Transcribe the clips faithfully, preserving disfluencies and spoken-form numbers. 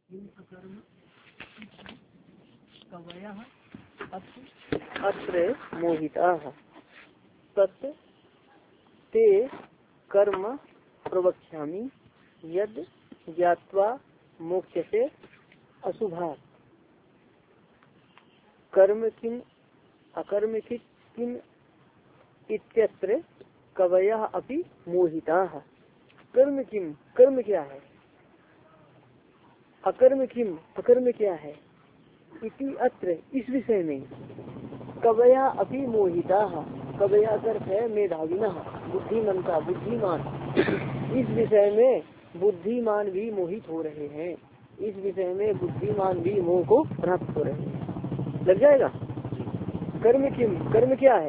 अत्र मोहिताः तत् ते कर्म प्रवक्ष्यामि यद ज्ञात्वा मोक्ष्यसे अशुभात्। कर्म किम अकर्म किम इत्यत्र कवयः अपि मोहिताः। कर्म किम कर्म क्या है, अकर्म किम अकर्म क्या है, इति अत्र इस विषय में कवया अपि मोहिताः। कवया अर्थ है मेधाविनः बुद्धिमंता बुद्धिमान। इस विषय में बुद्धिमान भी मोहित हो रहे हैं। इस विषय में बुद्धिमान भी मोह को प्राप्त हो रहे हैं। लग जाएगा। कर्म किम कर्म क्या है,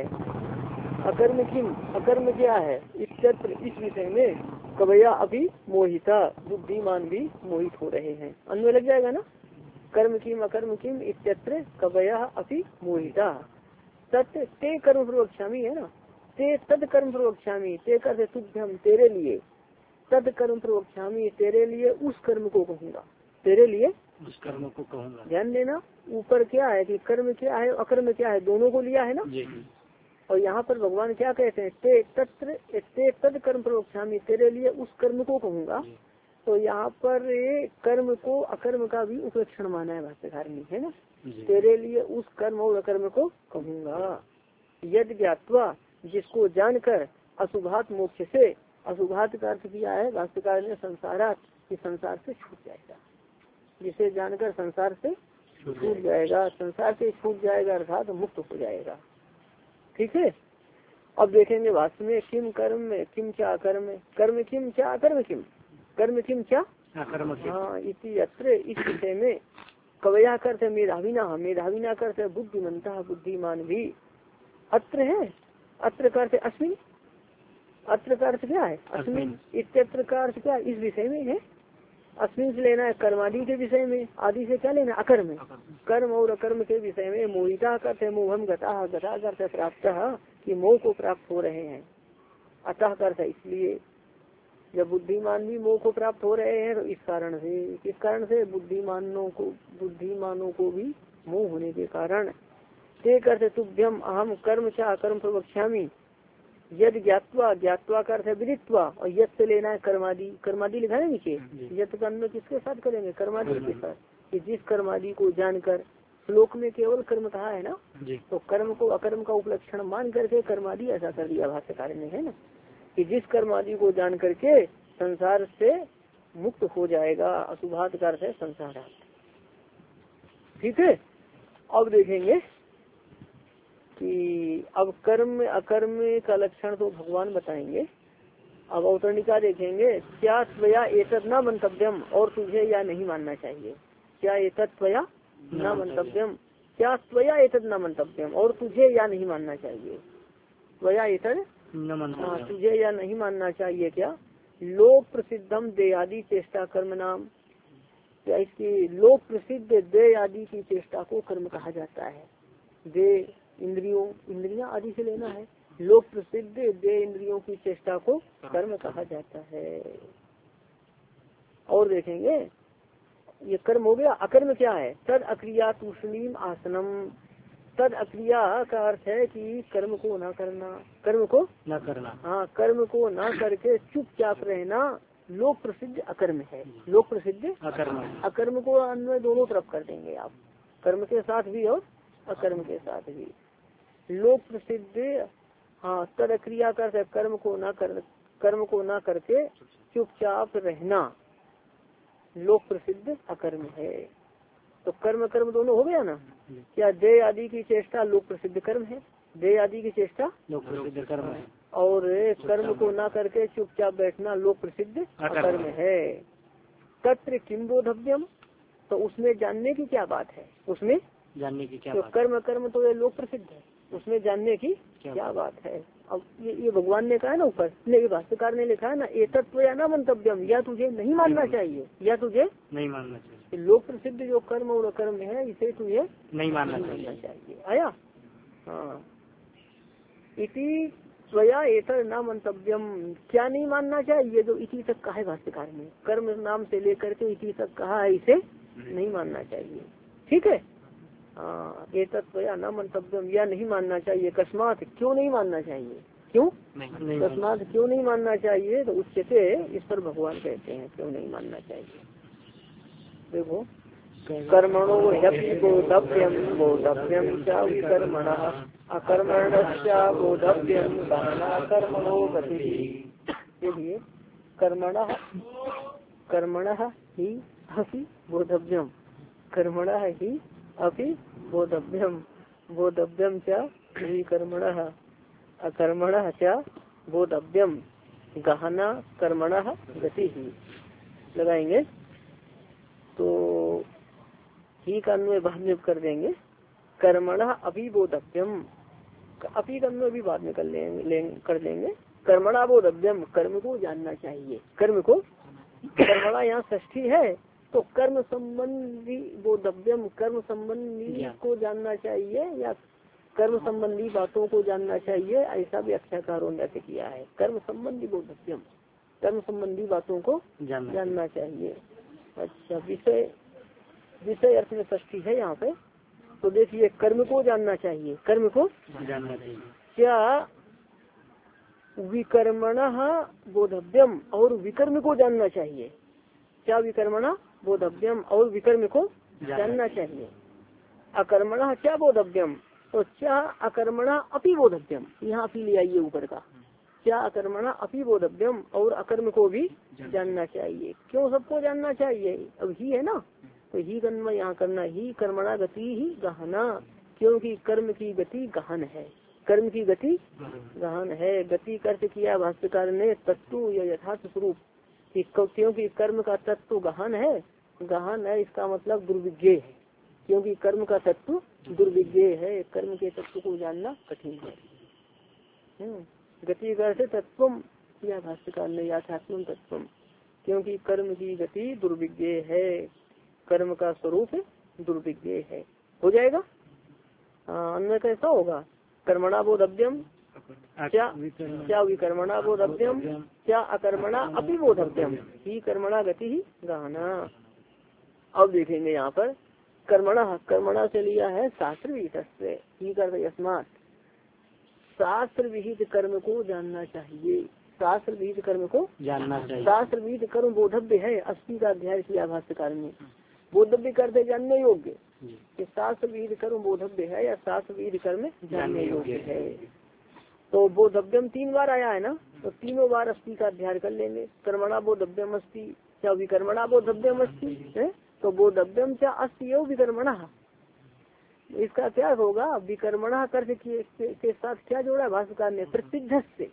अकर्म किम अकर्म क्या है, इत्यत्र इस विषय में कवया अभी मोहिता बुद्धिमान भी मोहित हो रहे हैं। अन्वय लग जाएगा ना। कर्म किम अकर्म किम इत्यत्र कवया अभी मोहिता तत् ते कर्म प्रवक्ष्यामि है ना। ते तद कर्म प्रवक्ष्यामि, ते कर तुभ्यम तेरे लिए, तद कर्म प्रवक्ष्यामि तेरे लिए उस कर्म को कहूँगा, तेरे लिए उस कर्म को कहूँगा। ध्यान देना ऊपर क्या है कि कर्म क्या है अकर्म क्या है, दोनों को लिया है ना। और यहाँ पर भगवान क्या कहते हैं, ते तत्र ते तद कर्म प्रवक्ष्यामि तेरे लिए उस कर्म को कहूँगा। तो यहाँ पर कर्म को अकर्म का भी उपलक्षण माना है भाष्यकार ने, है ना। तेरे लिए उस कर्म और अकर्म को कहूँगा। यद ज्ञात्वा जिसको जानकर अशुभात मोक्ष से, अशुभात का अर्थ किया है भाष्यकार ने संसारात कि संसार से छूट जाएगा। जिसे जानकर संसार से छूट जाएगा, संसार से छूट जाएगा अर्थात मुक्त हो जाएगा। ठीक है। अब देखेंगे भाष्य में किम कर्म में किम क्या कर्म, कर्म किम क्या अकर्म किम, कर्म किम क्या कर्म। हाँ इसी अत्र इस विषय में कवया करते मेधाविना, मेधाविना करते बुद्धिमंता बुद्धिमान भी। अत्र है, अत्र करते अस्मिन, अत्र का अर्थ क्या है अस्मिन, इत्यत्र का अर्थ क्या इस विषय में है। अस्मिन से लेना है कर्मादि के विषय में, आदि से क्या लेना अकर्म, कर्म और अकर्म के विषय में। मोहिता करते मोहम गता, गता करते प्राप्त कि मोह को प्राप्त हो रहे हैं। अतः करते इसलिए जब बुद्धिमान भी मोह को प्राप्त हो रहे हैं तो इस कारण से, किस कारण से बुद्धिमानों को बुद्धिमानों को भी मोह होने के कारण। ते करते तुभ्यम अहम कर्म चा कर्म प्रवक्ष्यामि यद ज्ञात्वा, ज्ञात्वा का अर्थ है विदित्वा और यद से लेना है कर्मादि, कर्मादि लिखा है नीचे। यद का अन्वय किसके साथ करेंगे, कर्मादि के साथ। कि जिस कर्मादि को जानकर, श्लोक में केवल कर्म कहा है ना, तो कर्म को अकर्म का उपलक्षण मान करके कर्मादि ऐसा कर दिया भाष्यकार ने, है ना। कि जिस कर्मादि को जान करके संसार से मुक्त हो जाएगा। अशुभात का अर्थ है संसार। ठीक है। अब देखेंगे कि अब कर्म अकर्म का लक्षण तो भगवान बताएंगे। अब अवतरणिका देखेंगे। क्या त्वया एतद न मंतव्यम, और तुझे या नहीं मानना चाहिए। क्या एतद त्वया न मंतव्यम, क्या त्वया एतद न मंतव्यम, और तुझे या नहीं मानना चाहिए। त्वया एतद हाँ तुझे या नहीं मानना चाहिए। क्या लोक प्रसिद्धम दे आदि चेष्टा कर्म नाम, क्या इसकी लोक प्रसिद्ध दे आदि की चेष्टा को कर्म कहा जाता है। दे इंद्रियों, इंद्रियां आदि से लेना है। लोक प्रसिद्ध दे इंद्रियों की चेष्टा को कर्म कहा जाता है। और देखेंगे ये कर्म हो गया। अकर्म क्या है, तद अक्रिया तूष्णीम आसनम। तद अक्रिया का अर्थ है कि कर्म को ना करना, कर्म को न करना। हाँ कर्म को ना करके चुपचाप रहना लोक प्रसिद्ध अकर्म है। लोक प्रसिद्ध अकर्म, अकर्म को अन्वय दोनों तरफ कर देंगे आप, कर्म के साथ भी और अकर्म के साथ भी। लोक प्रसिद्ध हाँ तद क्रिया कर कर्म को ना कर कर्म को ना करके चुपचाप रहना लोक प्रसिद्ध अकर्म है। तो कर्म कर्म दोनों हो गया ना। क्या दे आदि की चेष्टा लोक प्रसिद्ध कर्म है, दे आदि की चेष्टा लोक प्रसिद्ध कर्म है। और कर्म को ना करके चुपचाप बैठना लोक प्रसिद्ध अकर्म है। तत्र किम बोधव्यम, तो उसमें जानने की क्या बात है, उसमें जानने की क्या तो बात? कर्म कर्म तो ये लोक प्रसिद्ध है, उसमें जानने की क्या, क्या बात है। अब ये ये भगवान ने कहा है ना ऊपर, ये भाष्यकार ने लिखा है ना एतत्व या ना मंतव्यम, या तुझे नहीं मानना चाहिए, या तुझे नहीं मानना चाहिए। लोक प्रसिद्ध जो कर्म और अकर्म है इसे तुझे नहीं मानना चाहिए। आया हाँ। इति स्वया एतर न मंतव्यम, क्या नहीं मानना चाहिए, जो इति तक कहा है भाष्यकार ने। कर्म नाम से लेकर के इति तक कहा है, इसे नहीं मानना चाहिए। ठीक है, हाँ ये तत्व या न मंतव्यम, या नहीं मानना चाहिए। अकस्मात क्यों नहीं मानना चाहिए, क्यों अकस्मात क्यों नहीं मानना चाहिए, तो उससे इस पर भगवान कहते हैं क्यों नहीं मानना चाहिए। देखो कर्मणो ह्यपि बोधव्यम बोधव्यम च विकर्मणः अकर्मणश्च बोधव्यम गहना कर्मणो गतिः। देखिए कर्मणः कर्मणः ही अपि बोधव्यम, कर्मणः ही अपि बोधव्यम बोधव्यम च विकर्मणः अकर्मणः च बोधव्यम गहना कर्मणः गतिः। लगाएंगे तो ही का अन्वय बाद में कर देंगे। कर्मणः अभी बोधव्यम, अभी का अन्वय भी बाद में कर लेंगे कर देंगे। कर्मणा बोधव्यम, कर्म को जानना चाहिए। कर्म को, कर्मणा यहाँ षष्ठी है तो कर्म संबंधी बोधव्यम, कर्म संबंधी को जानना चाहिए या कर्म संबंधी बातों को जानना चाहिए, ऐसा भी व्याख्याकारों ने अर्थ किया है। कर्म संबंधी बोधव्यम, कर्म संबंधी बातों को जानना चाहिए। अच्छा, विषय विषय अर्थ में षष्ठी है यहाँ पे, तो देखिए कर्म को जानना चाहिए, कर्म को जानना चाहिए। क्या विकर्मणः बोधव्यम, और विकर्म को जानना चाहिए। क्या विकर्मणः बोधव्यम, और विकर्म को जानना चाहिए। अकर्मणः क्या बोधव्यम, तो क्या अकर्मणा अपि बोधव्यम, यहाँ भी ले आइए ऊपर का। क्या अकर्मणा अपि बोधव्यम, और अकर्म को भी जानना चाहिए। क्यों सबको जानना चाहिए, अब ही है ना, तो ही कर्म यहाँ करना, ही कर्मणा गति ही गहना, क्योंकि कर्म की गति गहन है। कर्म की गति गहन है। गति का अर्थ किया भाष्यकार ने तत्व या यथार्थ स्वरूप, क्योंकि कर्म का तत्व गहन है। गहन है इसका मतलब दुर्विज्ञ है, क्योंकि कर्म का तत्व दुर्विज्ञ है। कर्म के तत्व को जानना कठिन है। गति का अर्थ तत्वम या भाष्यकार ने यथात्म तत्वम, क्योंकि कर्म की गति दुर्विज्ञ है, कर्म का स्वरूप दुर्विज्ञ है। हो जाएगा अन्य कैसा होगा। कर्मणा बोधव्यम क्या क्या विकर्मणा बोधव्यम क्या अकर्मणा अपि बोधव्यम ही कर्मणा गति ही गहना। अब देखेंगे यहाँ पर कर्मणा, कर्मणा से लिया है शास्त्र विहित से, ही कर यस्मात्, शास्त्र विहित कर्म को जानना चाहिए। शास्त्र विहित कर्म को जानना चाहिए। शास्त्र विहित कर्म बोधव्य है, अस्सी का अध्याय इसलिए भाष्यकार में बोधव्य करते जानने योग्य, कि शास्त्र विहित कर्म बोधव्य है या शास्त्र विहित कर्म जानने योग्य है। तो बोधव्यम तीन बार आया है ना, तो तीनों बार अस्सी का अध्याय कर लेंगे। कर्मणा बोधव्यम अस्ति क्या विकर्मणा बोधव्यम अस्ति है, तो बोधव्यम क्या अस्ति एवं विकर्मणा। इसका क्या होगा, विकर्मणा कर्म के, के, के साथ क्या जोड़ा है भाष्यकार ने, प्रसिद्ध से,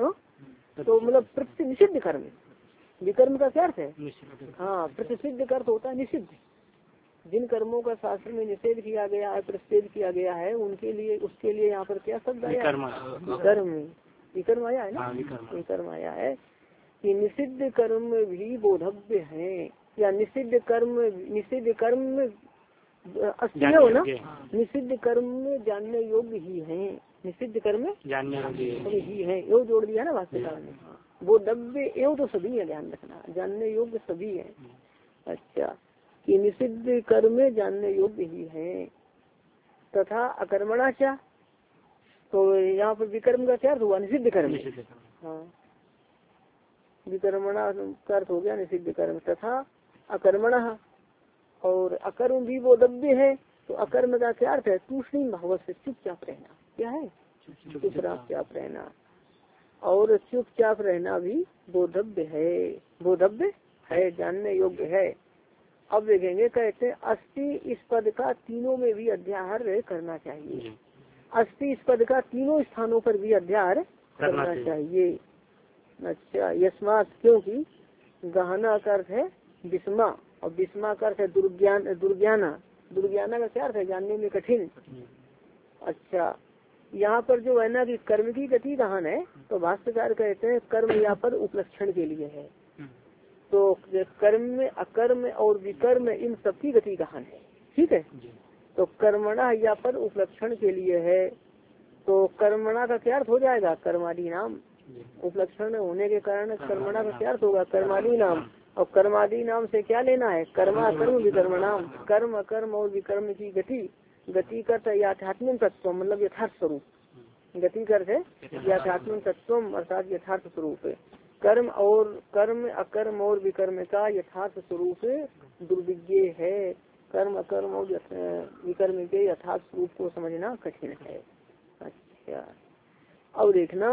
तो मतलब प्रति निषिद्ध कर्म। विकर्म का क्या अर्थ है, हाँ प्रतिषिद्ध का अर्थ होता है निषिद्ध। जिन कर्मों का शास्त्र में निषेध किया गया है, प्रतिषेध किया गया है, उनके लिए उसके लिए यहाँ पर क्या शब्द आया, कर्म। विकर्म आया है ना, विकर्म आया है कि निषिद्ध कर्म भी बोधव्य है, या निषिद्ध कर्म निषिद्ध कर्म अस्ति हो ना, निषिद्ध कर्म जानने योग्य ही है। निषिद्ध कर्म जानने योग्य ही है, यो जोड़ दिया ना भाष्यकार ने। बोधव्य एवं तो सभी है, ध्यान रखना, जानने योग्य सभी है। अच्छा, कि निषिद्ध कर्म जानने योग्य ही है। तथा अकर्मणा क्या, तो यहाँ पर विकर्म का क्या अर्थ हुआ, निषिद्ध कर्म। हाँ, विकर्मणा का अर्थ हो गया निषिद्ध कर्म। तथा अकर्मणा, और अकर्म भी बोधव्य है, तो अकर्म का क्या अर्थ है, तूष्णीम भाव से चुपचाप रहना। क्या है, चुपचाप रहना, और चुपचाप रहना भी बोधव्य है, बोधव्य है, जानने योग्य है। अब देखेंगे, कहते हैं अस्थि इस पद का तीनों में भी अध्याहार करना चाहिए। अस्थि इस पद का तीनों स्थानों पर भी अध्याहार करना चाहिए। अच्छा, यस्मात् क्योंकि गहना का अर्थ है विस्मा, और विस्मा का अर्थ है दुर्ज्ञान, दुर्ज्ञाना। दुर्ज्ञाना का क्या अर्थ है, जानने में कठिन। अच्छा, यहाँ पर जो है ना कि कर्म की गति गहन है, तो भाष्यकार कहते हैं कर्म यहाँ पर उपलक्षण के लिए है। तो कर्म में अकर्म और विकर्म इन सबकी गति गहन है। ठीक है, तो कर्मणा यहाँ पर उपलक्षण के लिए है। तो कर्मणा का क्या अर्थ हो जाएगा, कर्मादि नाम। उपलक्षण होने के कारण कर्मणा का क्या अर्थ होगा, कर्मादि नाम। और कर्मादि नाम से क्या लेना है? कर्मा कर्म विकर्म नाम, कर्म अकर्म और विकर्म की गति, गति करते यथात्म तत्व मतलब यथार्थ स्वरूप, गति करते यथात्म तत्व अर्थात यथार्थ स्वरूप, कर्म और कर्म अकर्म और विकर्म का यथार्थ स्वरूप दुर्विज्ञ है। कर्म अकर्म और विकर्म के यथार्थ स्वरूप को समझना कठिन है। अच्छा, अब देखना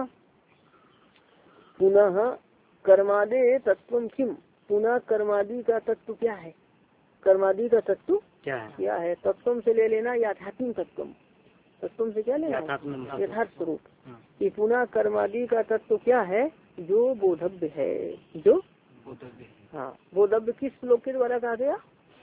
पुनः कर्मादे तत्व किम, पुनः कर्मादि का तत्व क्या है? कर्मादि का तत्व क्या है? क्या है? तत्व से ले लेना याथात्म तत्व, तत्व से क्या लेना? यथार्थ स्वरूप। कि पुनः कर्मादि का तत्व क्या है? जो बोधव्य है, जो हाँ बोधव्य किस श्लोक के द्वारा कहा गया?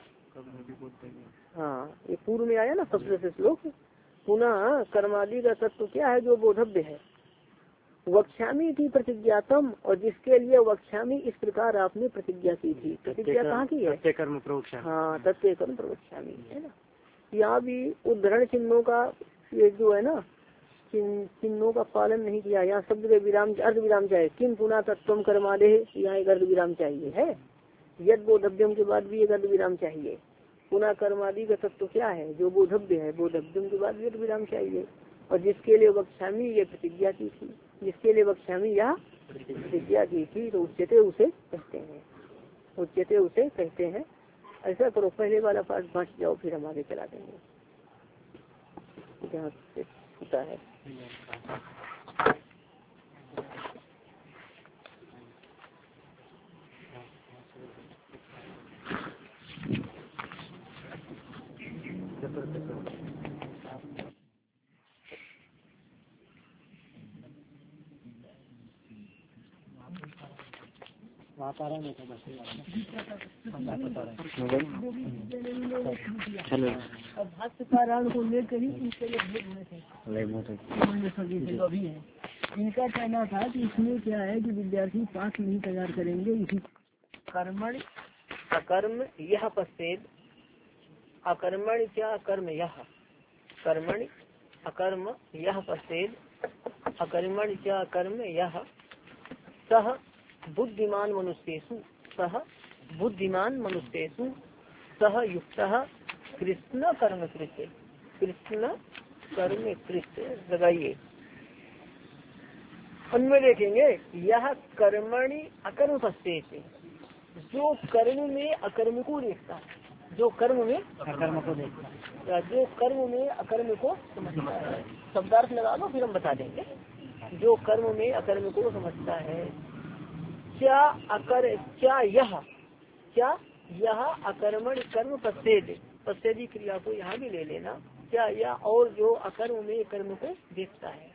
हाँ ये पूर्व में आया ना सबसे से श्लोक। पुनः कर्मादि का तत्व क्या है? जो बोधव्य है। वक्ष्यामी की प्रतिज्ञातम, और जिसके लिए वक्ष्यामी इस प्रकार आपने प्रतिज्ञा की थी। प्रतिज्ञा कहाँ की है? कर्म प्रवक्ष्यामि। हाँ तत्व कर्म प्रवक्ष्यामि है ना। यहाँ भी उद्धरण चिन्हों का ये जो है ना चिन्हों का पालन नहीं किया। यहाँ शब्द के विराम अर्ध विराम चाहिए। किम पुनः तत्व कर्मादे, यहाँ एक अर्ध विराम चाहिए है। यद बोधव्यम के बाद भी एक अर्ध विराम चाहिए। पुनः कर्मादि का तत्व क्या है? जो बोधव्य है, बोधव्यम के बाद भी अर्ध विराम चाहिए। और जिसके लिए वक्ष्यामी ये प्रतिज्ञा की थी, जिसके लिए वक्ष्यामी यह प्रतिज्ञा की थी, तो उच्चते उसे कहते हैं, उच्चते उसे कहते हैं। ऐसा करो पहले वाला पाठ बांट जाओ, फिर हम आगे चला देंगे जहाँ से होता है। अब भाष्यकारण को लेकर ही इनके अभी है। इनका कहना था कि इसमें क्या है कि विद्यार्थी पाठ नहीं तैयार करेंगे। इसी कर्मण अकर्म यह पश्चेद, अकर्मण क्या कर्म यह, कर्मण अकर्म यह पश्चेद, अकर्मण क्या कर्म यह, सह बुद्धिमान मनुष्येषु, सह बुद्धिमान मनुष्येषु, सह युक्तः कृष्ण कर्म कृत्य, कृष्ण कर्म कृत्य लगाइए। उनमें देखेंगे यह कर्मणि अकर्म पश्चेत, जो कर्म में अकर्म को देखता है, जो कर्म में अकर्म को देखता है, जो कर्म में अकर्म को समझता है। शब्दार्थ लगा दो फिर हम बता देंगे। जो कर्म में अकर्म को समझता है। क्या अकर क्या यह क्या यह अकर्मण कर्म पश्चेद, पश्चेदी क्रिया को यहाँ भी ले लेना। क्या यह और जो अकर्म में कर्म को देखता है।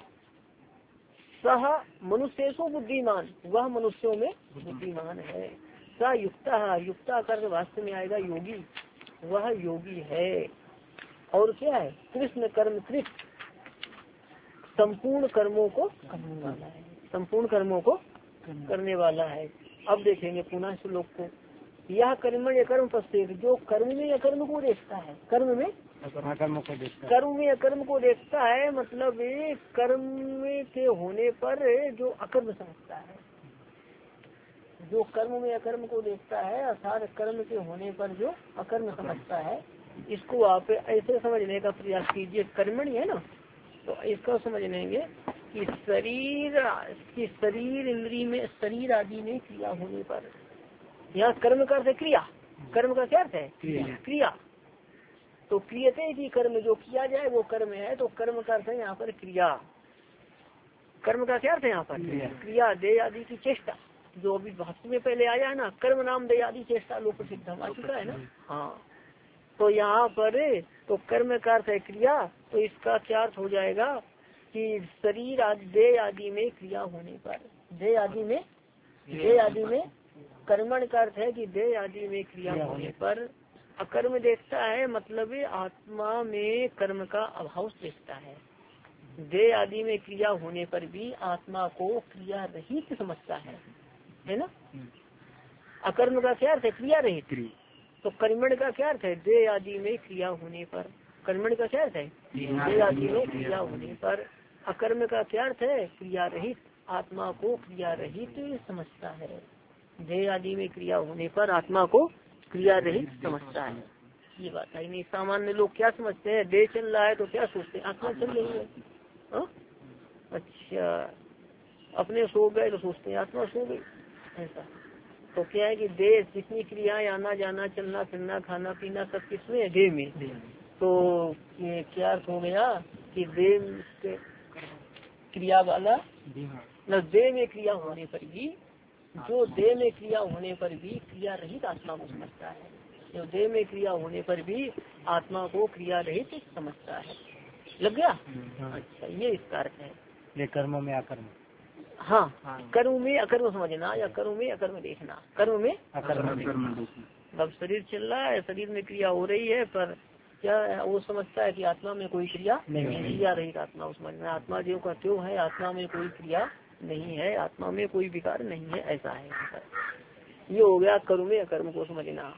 सह मनुष्येषु बुद्धिमान, वह मनुष्यों में बुद्धिमान है। स युक्ता, युक्ता कर वास्तव में आएगा योगी, वह योगी है। और क्या है? कृष्ण कर्म कृत, संपूर्ण कर्मों को करने वाला है, संपूर्ण कर्मों को करने वाला है। अब देखेंगे पुनः श्लोक को। यह कर्म या कर्म पश्चेत, जो कर्म में अकर्म को देखता है, कर्म में कर्म को देखता है, कर्म में अकर्म को देखता है, मतलब कर्म के होने पर जो अकर्म समझता है, जो कर्म में अकर्म को देखता है अर्थात कर्म के होने पर जो अकर्म समझता है, इसको आप ऐसे समझने का प्रयास कीजिए। कर्मणि है ना, तो इसको समझ लेंगे कि शरीर की शरीर इंद्री में शरीर आदि में क्रिया होने पर, यहाँ कर्म का अर्थ है क्रिया, कर्म का क्या अर्थ है? क्रिया। तो क्रियते की कर्म, जो किया जाए वो कर्म है, तो कर्म का अर्थ है यहाँ पर क्रिया। कर्म का क्या अर्थ है यहाँ पर? क्रिया, दे आदि की चेष्टा, जो अभी भाष्य में पहले आया है ना, कर्म नाम दे आदि चेष्टा लोक प्रसिद्ध आ चुका है ना। हाँ, तो यहाँ पर तो कर्म का अर्थ है क्रिया, तो इसका क्या अर्थ हो जाएगा कि शरीर आदि दे आदि में क्रिया होने पर, दे आदि में दे आदि में कर्मण का अर्थ है कि दे आदि में क्रिया होने पर अकर्म देखता है, मतलब आत्मा में कर्म का अभाव देखता है। दे आदि में क्रिया होने पर भी आत्मा को क्रिया रहित समझता है, है ना। अकर्म का क्या अर्थ है? क्रिया रहित। तो कर्मण का क्या अर्थ है? दे आदि में क्रिया होने पर। कर्मण का क्या अर्थ है? दे आदि में क्रिया होने पर। अकर्म का क्या अर्थ है? क्रिया रहित, आत्मा को क्रिया रहित समझता है। देह आदि में क्रिया होने पर आत्मा को क्रिया रहित समझता है। ये बात है नहीं। सामान्य लोग क्या समझते हैं, देह चल रहा है तो क्या सोचते हैं, आत्मा चल रही है। हा? अच्छा, अपने सो गए तो सोचते हैं आत्मा सो गई, ऐसा। तो क्या है कि देह जितनी क्रियाएं आना जाना चलना फिरना खाना पीना सब किसमें है, देह में। तो ये क्या अर्थ हो गया कि देह क्रिया वाला न, देह में क्रिया होने पर भी, जो देह में क्रिया होने पर भी क्रिया रहित आत्मा को समझता है, जो देह में क्रिया होने पर भी आत्मा को क्रिया रहित समझता है। लग गया। अच्छा, ये इसका अर्थ है। ये कर्म में अकर्म। हाँ, कर्म में अकर्म समझना या कर्म में अकर्म देखना। कर्म में अकर्म देखना। अब शरीर चल रहा है, शरीर में क्रिया हो रही है, पर क्या है, वो समझता है कि आत्मा में कोई क्रिया नहीं, क्रिया रहित आत्मा को समझना। आत्मा जो का त्यों है, आत्मा में कोई क्रिया नहीं है, आत्मा में कोई विकार नहीं है, ऐसा है। ये हो गया कर्म में अकर्म को समझना।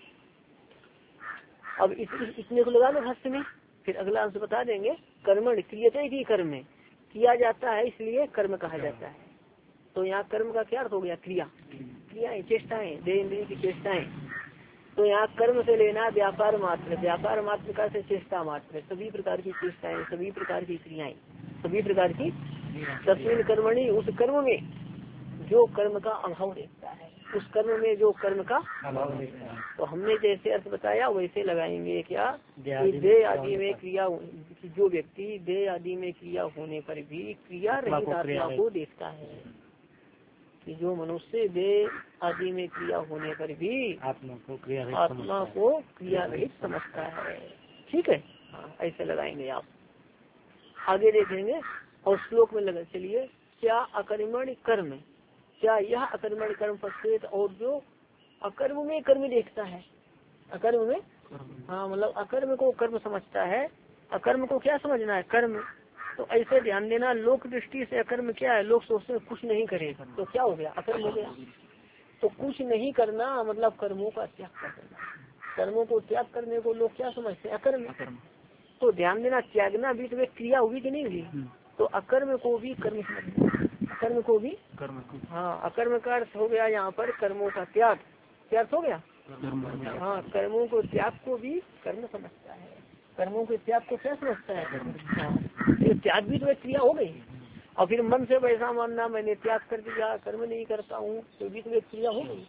अब इस, इसमें को लगा लो भाष्य में, फिर अगला अंश बता देंगे। कर्मण क्रियते की कर्म में किया जाता है, इसलिए कर्म कहा जाता है। तो यहाँ कर्म का क्या अर्थ हो गया, क्रिया, क्रियाएं, चेष्टाएं, देह इंद्रिय की चेष्टाएं। तो यहाँ कर्म से लेना व्यापार मात्र, व्यापार मात्र का से चेष्टा मात्र, सभी प्रकार की चेष्टाएं, सभी प्रकार की क्रियाएं, सभी प्रकार की। तस्वीर कर्मणि, उस कर्म में जो कर्म का अभाव देखता है, उस कर्म में जो कर्म का अभाव देखता है। तो हमने जैसे अर्थ बताया वैसे लगाएंगे क्या, देह आदि में क्रिया, जो व्यक्ति देह आदि में क्रिया होने पर भी क्रिया रहित आत्मा को देखता है, कि जो मनुष्य देह आदि में क्रिया होने पर भी आत्मा को क्रिया आत्मा को क्रिया रहित समझता है। ठीक है, हाँ, ऐसे लगाएंगे आप। आगे देखेंगे और श्लोक में लगा, चलिए। क्या अकर्मण कर्म, क्या यह अकर्मण कर्म पश्चेत, और जो अकर्म में कर्म देखता है, अकर्म में, हाँ मतलब अकर्म को कर्म समझता है। अकर्म को क्या समझना है, कर्म। तो ऐसे ध्यान देना, लोक दृष्टि से अकर्म क्या है, लोग सोचते हैं कुछ नहीं करेगा तो क्या हो गया, अकर्म हो गया। तो कुछ नहीं करना मतलब कर्मों का त्याग कर देना। कर्मों को त्याग करने को लोग क्या समझते हैं, अकर्म। तो ध्यान देना, त्यागना भी तो एक क्रिया हुई कि नहीं हुई। तो अकर्म को भी कर्म समझना, अकर्म को भी कर्म। हाँ, अकर्म का अर्थ हो गया यहाँ पर कर्मों का त्याग। क्या अर्थ हो गया, हाँ, कर्मों को त्याग को भी कर्म समझता है। कर्मों के त्याग को क्या समझता है, हाँ, तो त्याग भी तो एक क्रिया हो गई। और फिर मन से वैसा मानना, मैंने त्याग कर दिया, कर्म नहीं करता हूँ, तो भी तो एक क्रिया हो गई।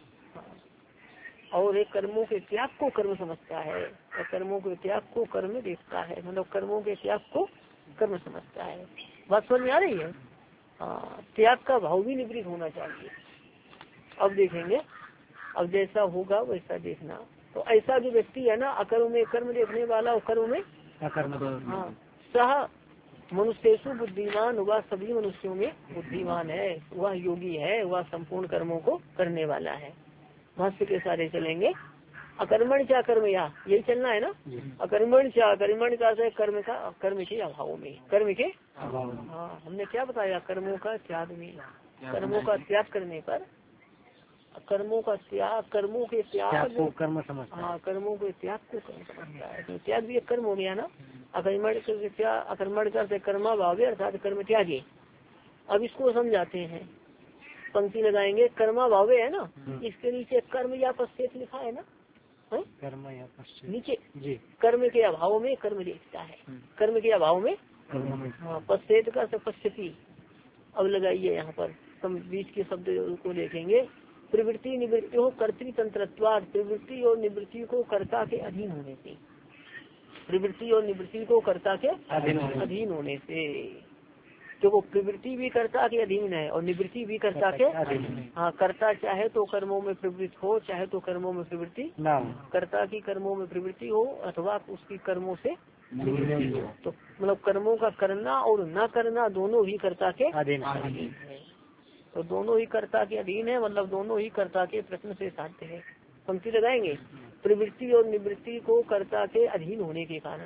और एक कर्मों के त्याग को कर्म समझता है, और कर्मों के त्याग को कर्म देखता है, मतलब कर्मों के त्याग को कर्म समझता है। बात समझ में आ रही है। हाँ, त्याग का भाव भी निवृत्त होना चाहिए। अब देखेंगे, अब जैसा होगा वैसा देखना। तो ऐसा जो व्यक्ति है ना, अकर्म में कर्म देखने वाला और कर्म में अकर्म, हाँ, सह मनुष्येषु बुद्धिमान, वह सभी मनुष्यों में बुद्धिमान है, वह योगी है, वह संपूर्ण कर्मों को करने वाला है। भाष्य के सारे चलेंगे। अकर्मण क्या कर्म, या यही चलना है ना। अकर्मण क्या, अकर्मण का से कर्म का, कर्म के अभाव में, कर्म के अभाव। हाँ, हमने क्या बताया, कर्मों का त्याग में, कर्मों का त्याग करने पर, कर्मों का त्याग, कर्मों के त्याग को कर्म समझता है। हाँ, कर्मों के त्याग को कर्म समझता है। तो त्याग भी एक कर्म हो गया ना। अकर्मण के त्याग, अकर्मण करते कर्मा भावे अर्थात कर्म त्यागे। अब इसको समझाते हैं, पंक्ति लगाएंगे, कर्मा भावे है ना, इसके नीचे कर्म या पश्चात लिखा है ना, कर्म या पश्चात नीचे जी। कर्म के अभाव में कर्म देखता है, कर्म के अभाव में, हाँ, पश्चात का पश्चती। अब लगाइए यहाँ पर हम बीच के शब्द को देखेंगे। प्रवृत्ति निवृत्ति हो कर्तृतंत्रत्वाद, प्रवृत्ति और निवृत्ति को कर्ता के अधीन होने से, प्रवृत्ति और निवृत्ति को कर्ता के अधीन होने से। तो वो प्रवृत्ति भी कर्ता के अधीन है और निवृत्ति भी कर्ता के अधीन है। हाँ, कर्ता चाहे तो कर्मों में प्रवृत्त हो, चाहे तो कर्मों में प्रवृत्ति ना हो। कर्ता की कर्मों में प्रवृत्ति हो अथवा उसकी कर्मों से निवृत्ति हो। तो मतलब कर्मों का करना और न करना दोनों ही कर्ता के अधीन है। तो दोनों ही कर्ता के अधीन है, मतलब दोनों ही कर्ता के प्रश्न से साध्य है। पंक्ति लगाएंगे, प्रवृत्ति और निवृत्ति को कर्ता के अधीन होने के कारण,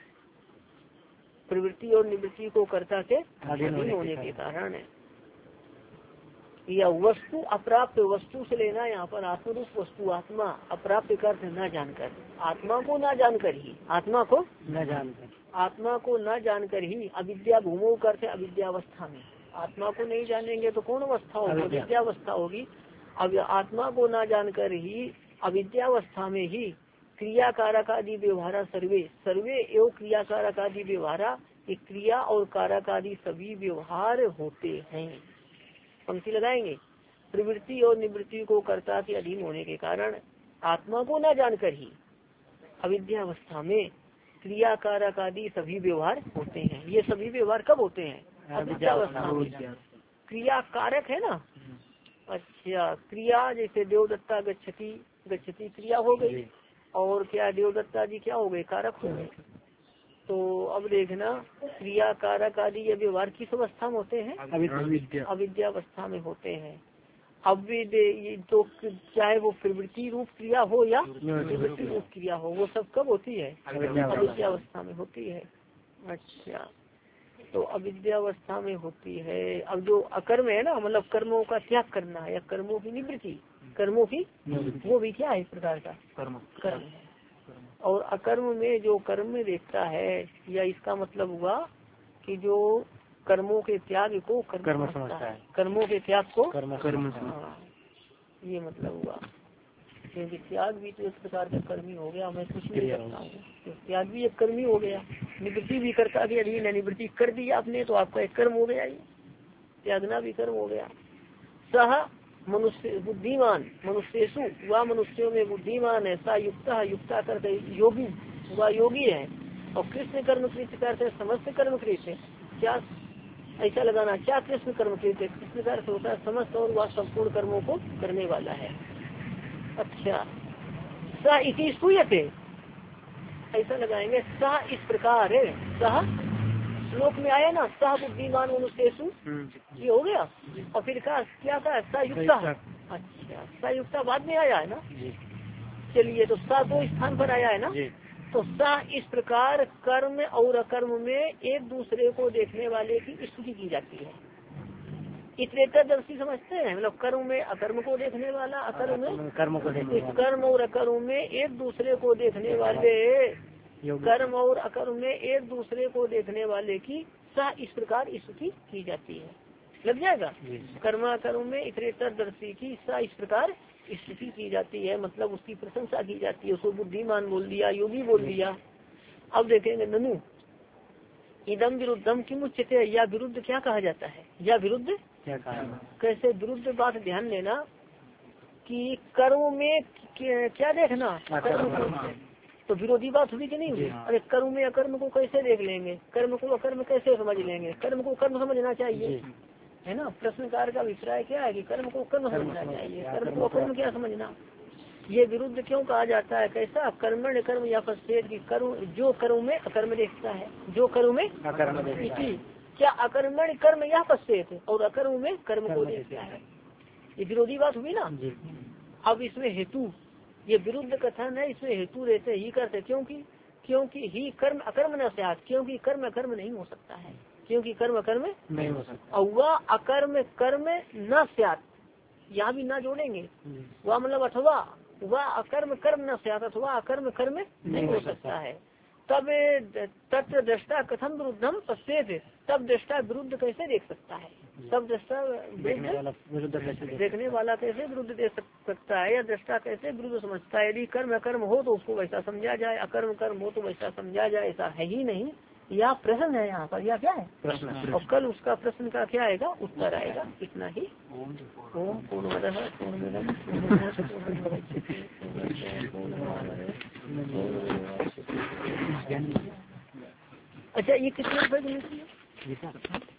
प्रवृत्ति और निवृत्ति को कर्ता के अधीन होने के कारण, या वस्तु अप्राप्त, वस्तु से लेना यहाँ पर आत्मरूप वस्तु, आत्मा अप्राप्त का अर्थ न जानकर, आत्मा को न जानकर ही, आत्मा को न जानकर, आत्मा को न जानकर ही अविद्या भूमो करते, अविद्यावस्था में। आत्मा को नहीं जानेंगे तो कौन अवस्था होगी, विद्यावस्था होगी। अब आत्मा को ना जानकर ही अविद्यावस्था में ही क्रिया कारक आदि व्यवहारा सर्वे सर्वे एवं क्रिया कारक आदि व्यवहारा, क्रिया और कारक आदि सभी व्यवहार होते हैं। पंक्ति लगाएंगे। प्रवृत्ति और निवृत्ति को कर्ता के अधीन होने के कारण आत्मा को न जानकर ही अविद्यावस्था में क्रिया कारक आदि सभी व्यवहार होते हैं। ये सभी व्यवहार कब होते हैं? अविद्यावस्था में। क्रिया कारक है ना। अच्छा, क्रिया जैसे देवदत्ता गच्छति, गच्छति क्रिया हो गई, और क्या देवदत्ता जी क्या हो गए? कारक हो गए। तो अब देखना, क्रिया कारक आदि ये व्यवहार किस अवस्था में होते हैं? अविद्यावस्था में होते हैं। अब ये तो चाहे वो प्रवृत्ति रूप क्रिया हो या निवृत्ति रूप क्रिया हो, वो सब कब होती है? अविद्यावस्था में होती है। अच्छा, तो अविद्यावस्था में होती है। अब जो अकर्म है ना, मतलब कर्मों का त्याग करना है या कर्मों की निवृत्ति, कर्मों की वो भी क्या है? इस प्रकार का कर्म कर्म है। और अकर्म में जो कर्म में देखता है, या इसका मतलब हुआ कि जो कर्मों के त्याग को कर्म, कर्म समझता है, कर्मों के त्याग को कर्म, कर्म हाँ, ये मतलब हुआ। क्योंकि त्याग भी तो इस प्रकार का कर्म ही हो गया, मैं कुछ नहीं करता हूँ, तो त्याग भी एक कर्म ही हो गया। निवृत्ति भी कर्ता के अधीन है, निवृत्ति कर दी आपने तो आपका एक कर्म हो गया, ये त्यागना भी कर्म हो गया। सह मनुष्य बुद्धिमान मनुष्येषु, वह मनुष्यों में बुद्धिमान है। सा युक्ता युक्ता करते योगी, वह योगी है। और कृष्ण कर्मकृत करते समस्त कर्मकृत है। क्या ऐसा लगाना, क्या कृष्ण कर्मकृत है? कृष्ण का अर्थ होता है समस्त, और वह संपूर्ण कर्मों को करने वाला है। अच्छा, सा इति सूयते, ऐसा लगाएंगे। सा इस प्रकार है। सह श्लोक में आया ना, सह बुद्धिमान मनुष्येषु, ये हो गया। और फिर कहा क्या था? सयुक्ता। अच्छा, सयुक्ता बाद में आया है ना। चलिए, तो सा दो स्थान पर आया है ना। तो सा इस प्रकार कर्म और अकर्म में एक दूसरे को देखने वाले की स्तुति की जाती है। इतरेतरदर्शी समझते हैं, मतलब कर्म में अकर्म को देखने वाला, अकर्म में कर्म को देखने वाला। कर्म और अकर्म में एक दूसरे को देखने वाले, कर्म और अकर्म में एक दूसरे को देखने वाले की सा इस प्रकार स्तुति की जाती है। लग जाएगा। कर्म कर्म में इतरेतरदर्शी की सा इस प्रकार स्तुति की जाती है, मतलब उसकी प्रशंसा की जाती है। उसको बुद्धिमान बोल दिया, योगी बोल दिया। अब देखेंगे, ननु इदम विरुद्धम किम उच्यते, या विरुद्ध क्या कहा जाता है? या विरुद्ध क्या कहा? कैसे विरुद्ध? बात ध्यान देना कि कर्म में क्या देखना, कर्म तो विरोधी बात हुई कि नहीं हुई? अरे कर्म में अकर्म को कैसे देख लेंगे? कर्म को अकर्म कैसे समझ लेंगे? कर्म को कर्म समझना चाहिए, है ना। प्रश्नकार का अभिप्राय क्या है कि कर्म को कर्म समझना चाहिए, कर्म को अकर्म क्या समझना। ये विरुद्ध क्यों कहा जाता है? कैसा? कर्मण कर्म या पश्चेत की कर्म, जो कर्म में अकर्म देखता है, जो कर्म में अकर्म देखता है। क्या अकर्मण कर्म या पश्चेत, और अकर्म में कर्म को देखता है। ये विरोधी बात हुई ना। अब इसमें हेतु, ये विरुद्ध कथन है, इसमें हेतु रहते ही करते, क्योंकि क्योंकि ही कर्म अकर्म न स्यात्, क्योंकि कर्म अकर्म नहीं हो सकता है, क्योंकि कर्म अकर्म नहीं हो सकता। और वह अकर्म कर्म न स्यात्, यहाँ भी ना जोड़ेंगे, वह मतलब अथवा वह अकर्म कर्म न स्यात्, अथवा अकर्म कर्म नहीं हो सकता है। तब तत्र दृष्टा कथम विरुद्धम पश्चेत, तब दृष्टा विरुद्ध कैसे देख सकता है? तब दृष्टा देखने वाला कैसे विरुद्ध देख सकता है, या दृष्टा कैसे विरुद्ध समझता है? यदि कर्म अकर्म हो तो उसको वैसा समझा जाए, अकर्म कर्म हो तो वैसा समझा जाए, ऐसा है ही नहीं। यह प्रश्न है यहाँ पर, यह क्या है? प्रश्न। और कल उसका प्रश्न का क्या आएगा? उत्तर आएगा। इतना ही। ओम पूर्णमदः पूर्णमिदं पूर्णात् पूर्णमुदच्यते पूर्णमादाय पूर्णमेवावशिष्यते। अच्छा, ये कितने रुपए की?